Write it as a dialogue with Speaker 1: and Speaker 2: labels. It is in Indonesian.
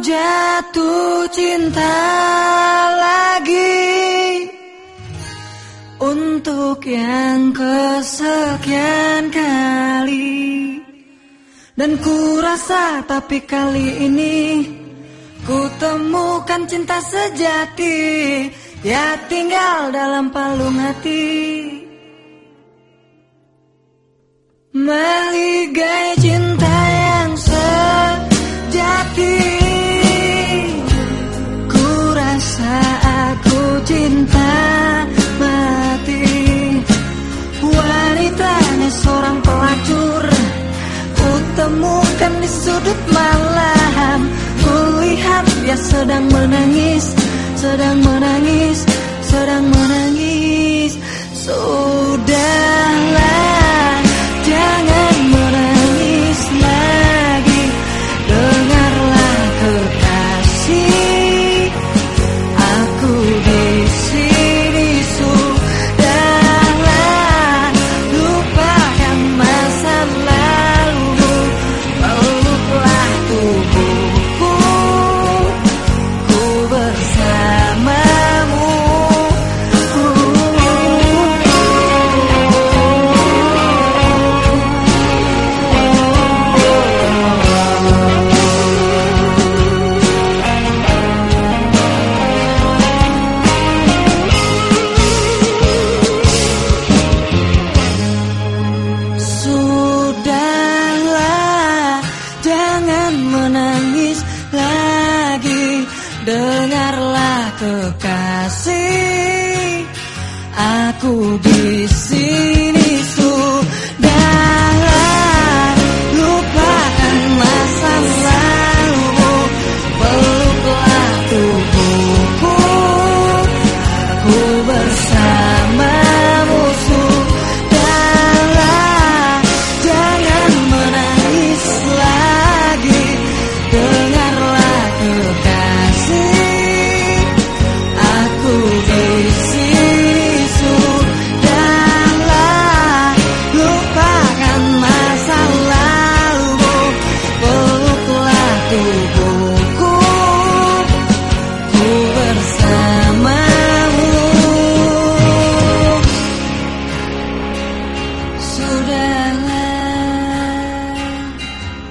Speaker 1: jatuh cinta lagi untuk yang kesekian kali. Dan ku rasa tapi kali ini ku temukan cinta sejati, ya tinggal dalam palung hati. Meligai cinta yang sejati, ku rasa aku cinta mati. Wanitanya seorang pelacur, ku temukan di sudut malam. Ku lihat dia sedang menangis, sedang menangis, sedang menangis. Sudahlah, jangan menangis lagi. Dengarlah kekasih, aku di sini. Sudahlah, lupakan masa lalu, peluklah tubuhku, ku bersamamu. Sudahlah, jangan menangis lagi. Dengarlah kekasih, aku di